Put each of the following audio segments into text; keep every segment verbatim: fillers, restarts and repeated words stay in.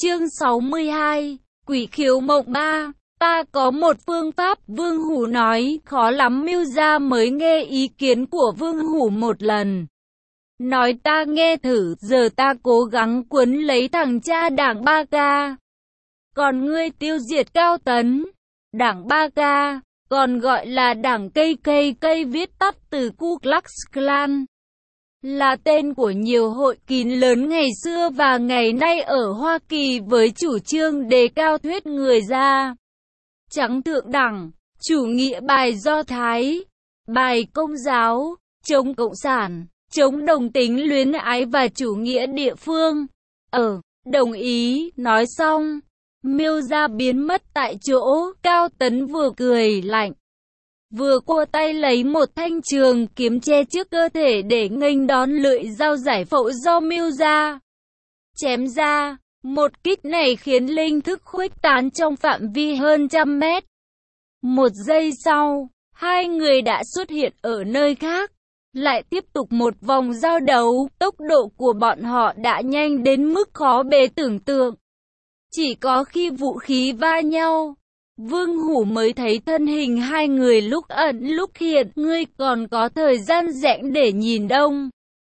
Chương sáu mươi hai, Quỷ khiếu mộng ma. Ta có một phương pháp, Vương Hủ nói, khó lắm Mưu Gia mới nghe ý kiến của Vương Hủ một lần. Nói ta nghe thử, giờ ta cố gắng cuốn lấy thằng cha đảng Ba Ca. Còn ngươi tiêu diệt Cao Tấn. Đảng Ba Ca, còn gọi là đảng cây cây cây viết tắt từ Ku Klux Klan. Là tên của nhiều hội kín lớn ngày xưa và ngày nay ở Hoa Kỳ với chủ trương đề cao thuyết người da trắng thượng đẳng, chủ nghĩa bài Do Thái, bài Công giáo, chống cộng sản, chống đồng tính luyến ái và chủ nghĩa địa phương. Ờ, đồng ý, nói xong, Mưu Gia biến mất tại chỗ. Cao Tấn vừa cười lạnh, vừa cua tay lấy một thanh trường kiếm che trước cơ thể để nghênh đón lưỡi dao giải phẫu do Mưu Gia chém ra. Một kích này khiến linh thức khuếch tán trong phạm vi hơn trăm mét. Một giây sau, hai người đã xuất hiện ở nơi khác. Lại tiếp tục một vòng giao đấu. Tốc độ của bọn họ đã nhanh đến mức khó bề tưởng tượng. Chỉ có khi vũ khí va nhau, Vương Hủ mới thấy thân hình hai người lúc ẩn lúc hiện. Ngươi còn có thời gian rảnh để nhìn đông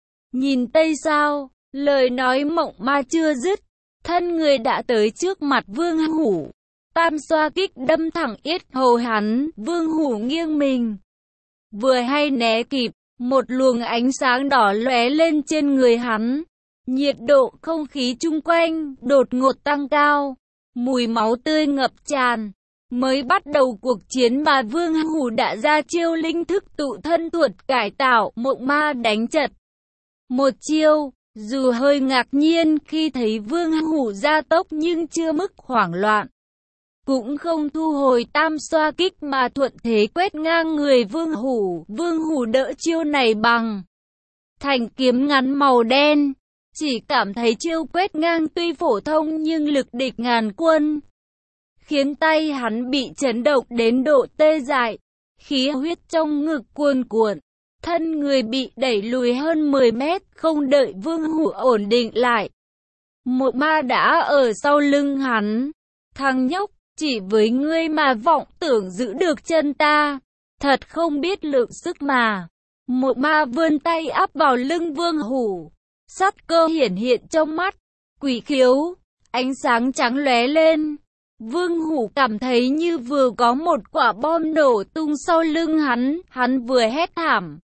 nhìn tây sao? Lời nói mộng ma chưa dứt, thân người đã tới trước mặt Vương Hủ. Tam xoa kích đâm thẳng yết hầu hắn. Vương Hủ nghiêng mình, vừa hay né kịp, một luồng ánh sáng đỏ lóe lên trên người hắn. Nhiệt độ không khí chung quanh đột ngột tăng cao, mùi máu tươi ngập tràn. Mới bắt đầu cuộc chiến mà Vương Hủ đã ra chiêu linh thức tụ thân tuột cải tạo mộng ma đánh chật. Một chiêu, dù hơi ngạc nhiên khi thấy Vương Hủ ra tốc nhưng chưa mức hoảng loạn. Cũng không thu hồi tam xoa kích mà thuận thế quét ngang người Vương Hủ. Vương Hủ đỡ chiêu này bằng thanh kiếm ngắn màu đen. Chỉ cảm thấy chiêu quét ngang tuy phổ thông nhưng lực địch ngàn quân, khiến tay hắn bị chấn động đến độ tê dại. Khí huyết trong ngực cuồn cuộn, thân người bị đẩy lùi hơn mười mét. Không đợi Vương Hủ ổn định lại, một ma đã ở sau lưng hắn. Thằng nhóc, chỉ với ngươi mà vọng tưởng giữ được chân ta, thật không biết lượng sức mà. Một ma vươn tay áp vào lưng Vương Hủ, sát cơ hiển hiện trong mắt. Quỷ khiếu, ánh sáng trắng lóe lên. Vương Hủ cảm thấy như vừa có một quả bom nổ tung sau lưng hắn. Hắn vừa hét thảm,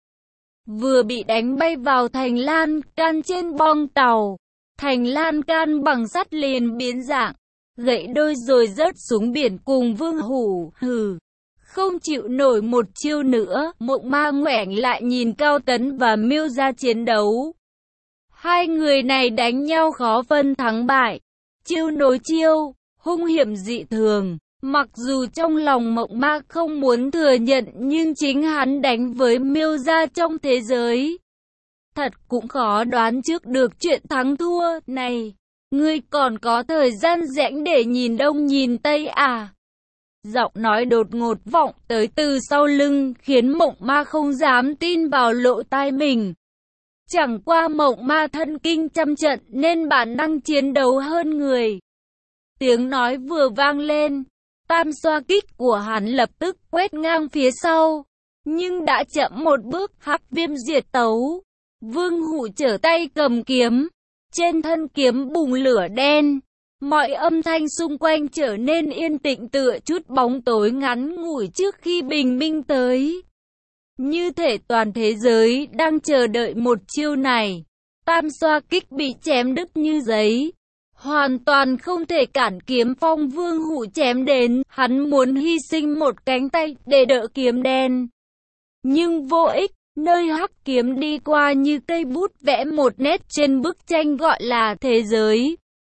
vừa bị đánh bay vào thành lan can trên bong tàu. Thành lan can bằng sắt liền biến dạng, gãy đôi rồi rớt xuống biển cùng Vương Hủ. Hừ, không chịu nổi một chiêu nữa. Mộng ma ngoảnh lại nhìn Cao Tấn và Mưu Gia chiến đấu. Hai người này đánh nhau khó phân thắng bại, chiêu nối chiêu, hung hiểm dị thường. Mặc dù trong lòng mộng ma không muốn thừa nhận nhưng chính hắn đánh với Mưu Gia trong thế giới thật cũng khó đoán trước được chuyện thắng thua. Này, ngươi còn có thời gian rảnh để nhìn đông nhìn tây à? Giọng nói đột ngột vọng tới từ sau lưng khiến mộng ma không dám tin vào lỗ tai mình. Chẳng qua mộng ma thân kinh trăm trận nên bản năng chiến đấu hơn người. Tiếng nói vừa vang lên, tam xoa kích của hắn lập tức quét ngang phía sau. Nhưng đã chậm một bước. Hắc viêm diệt tấu. Vương Hủ trở tay cầm kiếm, trên thân kiếm bùng lửa đen. Mọi âm thanh xung quanh trở nên yên tĩnh tựa chút bóng tối ngắn ngủi trước khi bình minh tới. Như thể toàn thế giới đang chờ đợi một chiêu này. Tam xoa kích bị chém đứt như giấy, hoàn toàn không thể cản kiếm phong Vương Hủ chém đến. Hắn muốn hy sinh một cánh tay để đỡ kiếm đen, nhưng vô ích. Nơi hắc kiếm đi qua như cây bút vẽ một nét trên bức tranh gọi là thế giới.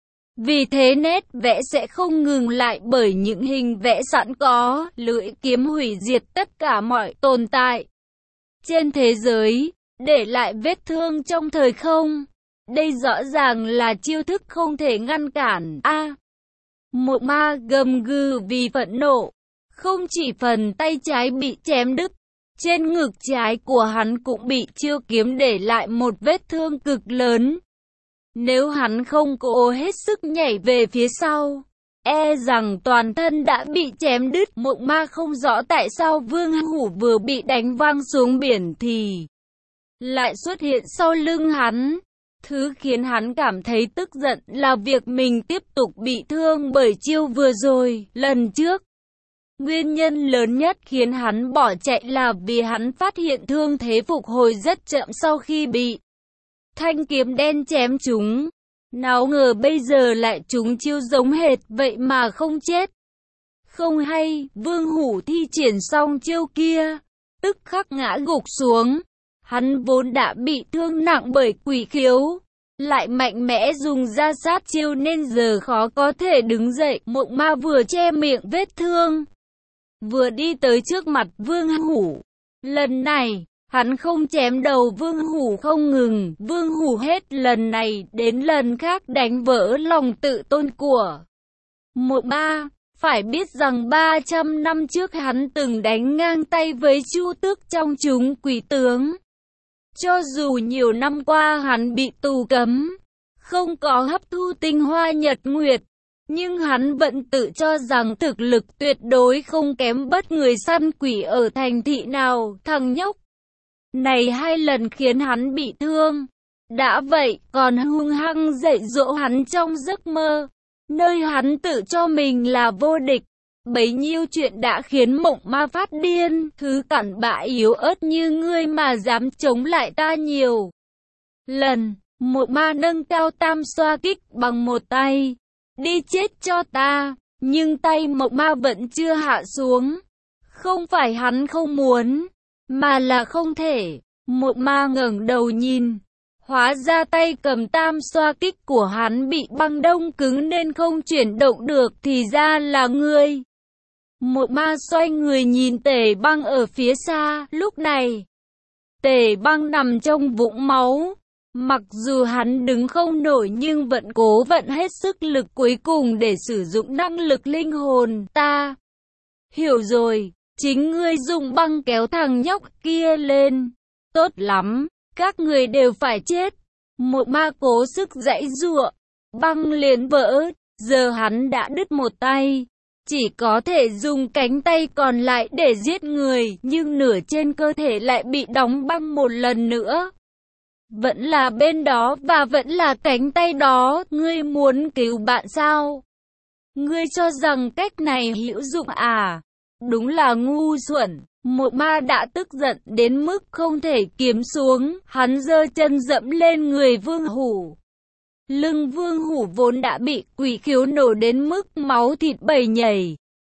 Vì thế nét vẽ sẽ không ngừng lại bởi những hình vẽ sẵn có. Lưỡi kiếm hủy diệt tất cả mọi tồn tại trên thế giới, để lại vết thương trong thời không. Đây rõ ràng là chiêu thức không thể ngăn cản. A, à, một ma gầm gừ vì phẫn nộ. Không chỉ phần tay trái bị chém đứt, trên ngực trái của hắn cũng bị chiêu kiếm để lại một vết thương cực lớn. Nếu hắn không cố hết sức nhảy về phía sau, e rằng toàn thân đã bị chém đứt. Mộng Ma không rõ tại sao Vương Hủ vừa bị đánh văng xuống biển thì lại xuất hiện sau lưng hắn. Thứ khiến hắn cảm thấy tức giận là việc mình tiếp tục bị thương bởi chiêu vừa rồi, lần trước. Nguyên nhân lớn nhất khiến hắn bỏ chạy là vì hắn phát hiện thương thế phục hồi rất chậm sau khi bị thanh kiếm đen chém trúng. Nào ngờ bây giờ lại trúng chiêu giống hệt vậy mà không chết. Không hay, Vương Hủ thi triển xong chiêu kia, tức khắc ngã gục xuống. Hắn vốn đã bị thương nặng bởi quỷ khiếu, lại mạnh mẽ dùng ra sát chiêu nên giờ khó có thể đứng dậy. Mộng Ma vừa che miệng vết thương, vừa đi tới trước mặt Vương Hủ. Lần này, hắn không chém đầu Vương Hủ không ngừng. Vương Hủ hết lần này đến lần khác đánh vỡ lòng tự tôn của Mộng Ma. Phải biết rằng ba trăm năm trước hắn từng đánh ngang tay với Chu Tước trong chúng quỷ tướng. Cho dù nhiều năm qua hắn bị tù cấm, không có hấp thu tinh hoa nhật nguyệt, nhưng hắn vẫn tự cho rằng thực lực tuyệt đối không kém bất người săn quỷ ở thành thị nào. Thằng nhóc này hai lần khiến hắn bị thương, đã vậy còn hung hăng dạy dỗ hắn trong giấc mơ, nơi hắn tự cho mình là vô địch. Bấy nhiêu chuyện đã khiến Mộng Ma phát điên. Thứ cặn bã yếu ớt như ngươi mà dám chống lại ta nhiều lần. Mộng Ma nâng cao tam xoa kích bằng một tay. Đi chết cho ta. Nhưng tay Mộng Ma vẫn chưa hạ xuống. Không phải hắn không muốn, mà là không thể. Mộng Ma ngẩng đầu nhìn. Hóa ra tay cầm tam xoa kích của hắn bị băng đông cứng nên không chuyển động được. Thì ra là ngươi. Mộng Ma xoay người nhìn Tề Băng ở phía xa. Lúc này, Tề Băng nằm trong vũng máu. Mặc dù hắn đứng không nổi nhưng vẫn cố vận hết sức lực cuối cùng để sử dụng năng lực linh hồn. Ta hiểu rồi, chính ngươi dùng băng kéo thằng nhóc kia lên. Tốt lắm, các người đều phải chết. Mộng Ma cố sức giãy giụa, băng liền vỡ. Giờ hắn đã đứt một tay, chỉ có thể dùng cánh tay còn lại để giết người, nhưng nửa trên cơ thể lại bị đóng băng một lần nữa. Vẫn là bên đó và vẫn là cánh tay đó. Ngươi muốn cứu bạn sao? Ngươi cho rằng cách này hữu dụng à? Đúng là ngu xuẩn. Mộng Ma đã tức giận đến mức không thể kiềm xuống. Hắn giơ chân dẫm lên người Vương Hủ. Lưng Vương Hủ vốn đã bị quỷ khiếu nổ đến mức máu thịt bầy nhảy.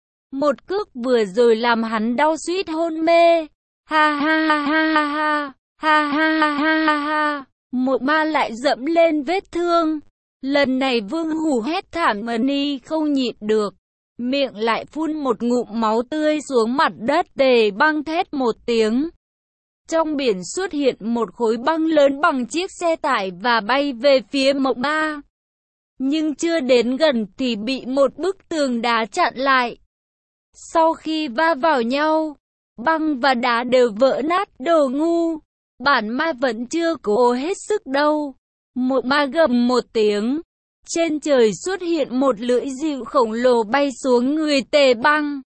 Một cước vừa rồi làm hắn đau suýt hôn mê. Ha ha ha ha ha ha. Ha ha ha ha ha ha. Mộng Ma lại dẫm lên vết thương. Lần này Vương Hủ hét thảm mani không nhịn được. Miệng lại phun một ngụm máu tươi xuống mặt đất. Tề Băng thét một tiếng. Trong biển xuất hiện một khối băng lớn bằng chiếc xe tải và bay về phía Mộng Ma. Nhưng chưa đến gần thì bị một bức tường đá chặn lại. Sau khi va vào nhau, băng và đá đều vỡ nát. Đồ ngu, bản ma vẫn chưa cố hết sức đâu. Mộng Ma gầm một tiếng. Trên trời xuất hiện một lưỡi dịu khổng lồ bay xuống người Tề Băng.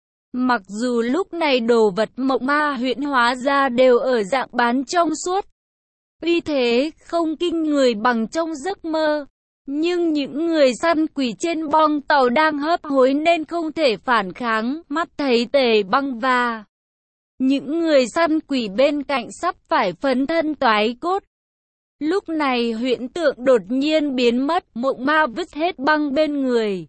Mặc dù lúc này đồ vật Mộng Ma huyễn hóa ra đều ở dạng bán trong suốt, uy thế không kinh người bằng trong giấc mơ, nhưng những người săn quỷ trên bong tàu đang hấp hối nên không thể phản kháng. Mắt thấy Tề Băng và những người săn quỷ bên cạnh sắp phải phấn thân toái cốt. Lúc này huyễn tượng đột nhiên biến mất. Mộng Ma vứt hết băng bên người,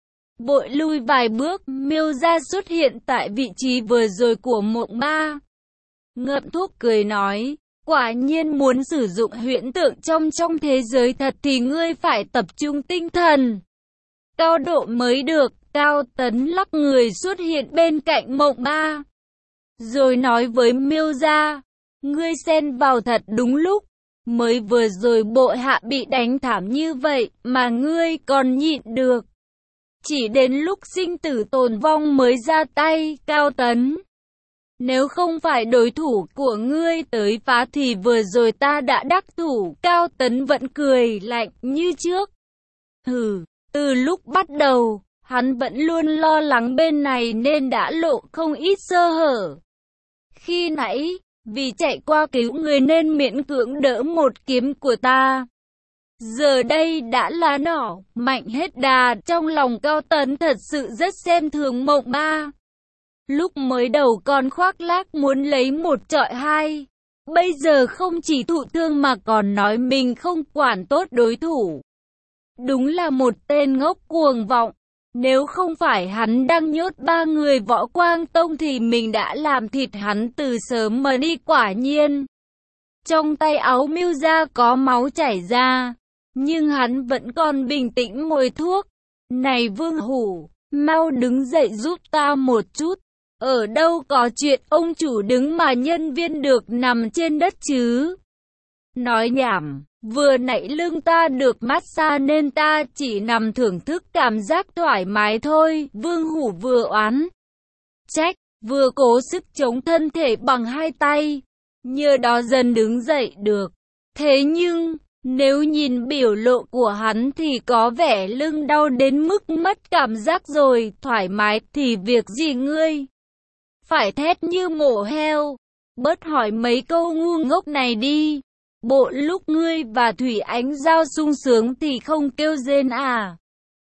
vội lui vài bước. Miêu Gia xuất hiện tại vị trí vừa rồi của Mộng Ma, ngậm thuốc cười nói, quả nhiên muốn sử dụng huyễn tượng trong trong thế giới thật thì ngươi phải tập trung tinh thần cao độ mới được. Cao Tấn lắc người xuất hiện bên cạnh Mộng Ma, rồi nói với Miêu Gia, ngươi xen vào thật đúng lúc. Mới vừa rồi bộ hạ bị đánh thảm như vậy mà ngươi còn nhịn được. Chỉ đến lúc sinh tử tồn vong mới ra tay. Cao Tấn Nếu không phải đối thủ của ngươi tới phá thì vừa rồi ta đã đắc thủ. Cao Tấn vẫn cười lạnh như trước. Hừ, từ lúc bắt đầu, hắn vẫn luôn lo lắng bên này nên đã lộ không ít sơ hở. Khi nãy, vì chạy qua cứu người nên miễn cưỡng đỡ một kiếm của ta. Giờ đây đã là nỏ, mạnh hết đà. Trong lòng Cao Tấn thật sự rất xem thường Mộng Ma. Lúc mới đầu còn khoác lác muốn lấy một trọi hai. Bây giờ không chỉ thụ thương mà còn nói mình không quản tốt đối thủ. Đúng là một tên ngốc cuồng vọng. Nếu không phải hắn đang nhốt ba người Võ Quang Tông thì mình đã làm thịt hắn từ sớm mà đi. Quả nhiên. Trong tay áo Miêu Gia có máu chảy ra. Nhưng hắn vẫn còn bình tĩnh ngồi thuốc. Này Vương Hủ, mau đứng dậy giúp ta một chút. Ở đâu có chuyện ông chủ đứng mà nhân viên được nằm trên đất chứ? Nói nhảm, vừa nãy lưng ta được massage nên ta chỉ nằm thưởng thức cảm giác thoải mái thôi. Vương Hủ vừa oán trách, vừa cố sức chống thân thể bằng hai tay. Nhờ đó dần đứng dậy được. Thế nhưng, nếu nhìn biểu lộ của hắn thì có vẻ lưng đau đến mức mất cảm giác rồi. Thoải mái thì việc gì ngươi phải thét như mổ heo? Bớt hỏi mấy câu ngu ngốc này đi. Bộ lúc ngươi và Thủy Ánh Giao sung sướng thì không kêu rên à?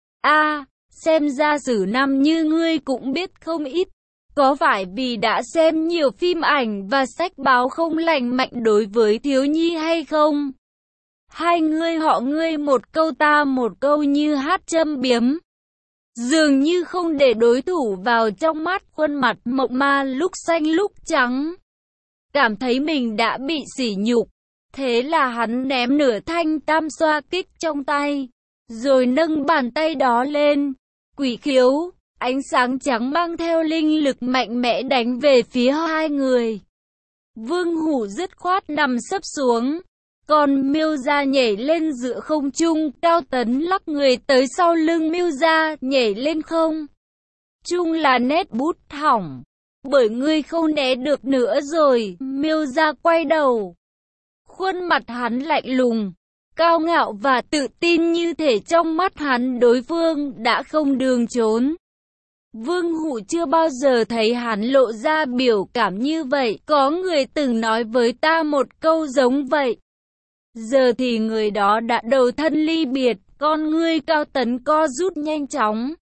A, xem ra Sử Nam như ngươi cũng biết không ít. Có phải vì đã xem nhiều phim ảnh và sách báo không lành mạnh đối với thiếu nhi hay không? Hai ngươi họ ngươi một câu ta một câu như hát châm biếm. Dường như không để đối thủ vào trong mắt. Khuôn mặt Mộng Ma lúc xanh lúc trắng. Cảm thấy mình đã bị sỉ nhục. Thế là hắn ném nửa thanh tam xoa kích trong tay. Rồi nâng bàn tay đó lên. Quỷ khiếu, ánh sáng trắng mang theo linh lực mạnh mẽ đánh về phía hai người. Vương Hủ dứt khoát nằm sấp xuống. Còn Miêu Gia nhảy lên giữa không trung. Cao Tấn lắc người tới sau lưng Miêu Gia, nhảy lên không trung là nét bút hỏng. Bởi ngươi không né được nữa rồi. Miêu Gia quay đầu. Khuôn mặt hắn lạnh lùng, cao ngạo và tự tin như thể trong mắt hắn đối phương đã không đường trốn. Vương Hủ chưa bao giờ thấy hắn lộ ra biểu cảm như vậy. Có người từng nói với ta một câu giống vậy. Giờ thì người đó đã đầu thân ly biệt. Con ngươi Cao Tấn co rút nhanh chóng.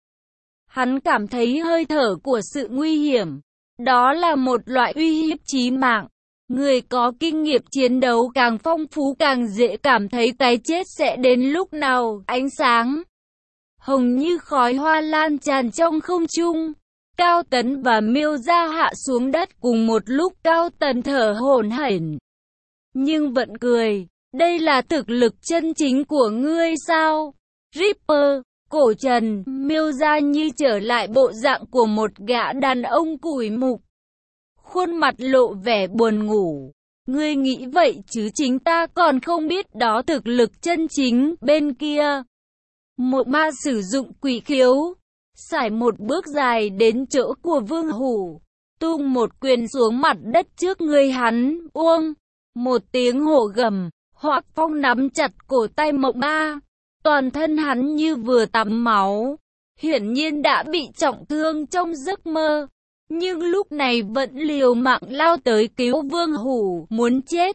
Hắn cảm thấy hơi thở của sự nguy hiểm. Đó là một loại uy hiếp chí mạng. Người có kinh nghiệm chiến đấu càng phong phú càng dễ cảm thấy cái chết sẽ đến lúc nào. Ánh sáng hồng như khói hoa lan tràn trong không trung. Cao Tấn và Miêu Gia hạ xuống đất cùng một lúc. Cao Tấn thở hổn hển nhưng vẫn cười. Đây là thực lực chân chính của ngươi sao? Ripper, cổ trần. Miêu Gia như trở lại bộ dạng của một gã đàn ông củi mục. Khuôn mặt lộ vẻ buồn ngủ. Ngươi nghĩ vậy chứ chính ta còn không biết đó thực lực chân chính. Bên kia, Mộng Ma sử dụng quỷ khiếu, sải một bước dài đến chỗ của Vương Hủ, tung một quyền xuống mặt đất trước người hắn. Uông, một tiếng hổ gầm. Hoắc Phong nắm chặt cổ tay Mộng Ma. Toàn thân hắn như vừa tắm máu. Hiển nhiên đã bị trọng thương trong giấc mơ. Nhưng lúc này vẫn liều mạng lao tới cứu Vương Hủ, muốn chết.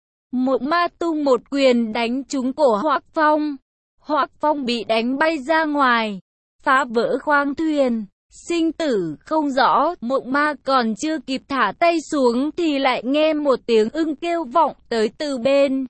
Mộng Ma tung một quyền đánh trúng cổ Hoắc Phong. Hoắc Phong bị đánh bay ra ngoài, phá vỡ khoang thuyền. Sinh tử không rõ. Mộng Ma còn chưa kịp thả tay xuống thì lại nghe một tiếng ưng kêu vọng tới từ bên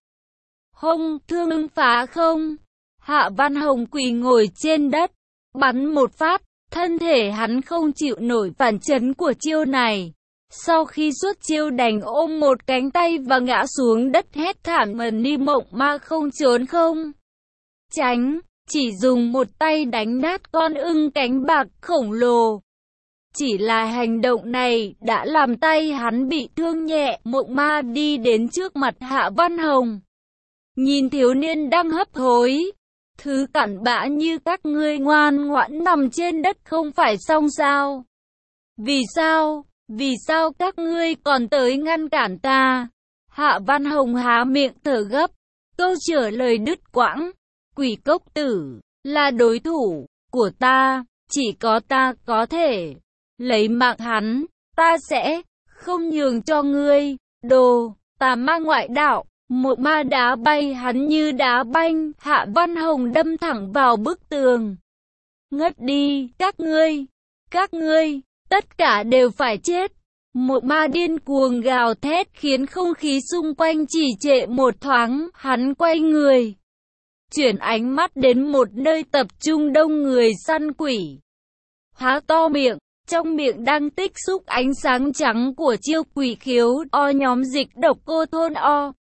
hông. Thương ưng phá không. Hạ Văn Hồng quỳ ngồi trên đất, bắn một phát. Thân thể hắn không chịu nổi phản chấn của chiêu này. Sau khi xuất chiêu đành ôm một cánh tay và ngã xuống đất hét thảm mần đi. Mộng Ma không trốn không tránh, chỉ dùng một tay đánh nát con ưng cánh bạc khổng lồ. Chỉ là hành động này đã làm tay hắn bị thương nhẹ. Mộng Ma đi đến trước mặt Hạ Văn Hồng, nhìn thiếu niên đang hấp hối. Thứ cặn bã như các ngươi ngoan ngoãn nằm trên đất không phải xong sao? Vì sao? Vì sao các ngươi còn tới ngăn cản ta? Hạ Văn Hồng há miệng thở gấp, câu trả lời đứt quãng. Quỷ cốc tử là đối thủ của ta, chỉ có ta có thể lấy mạng hắn, ta sẽ không nhường cho ngươi. Đồ tà ma ngoại đạo, một ma đá bay hắn như đá banh, Hạ Văn Hồng đâm thẳng vào bức tường. Ngất đi, các ngươi, các ngươi, tất cả đều phải chết. Một ma điên cuồng gào thét khiến không khí xung quanh trì trệ một thoáng, hắn quay người, chuyển ánh mắt đến một nơi tập trung đông người săn quỷ. Há to miệng, trong miệng đang tích xúc ánh sáng trắng của chiêu quỷ khiếu o nhóm dịch độc cô thôn o.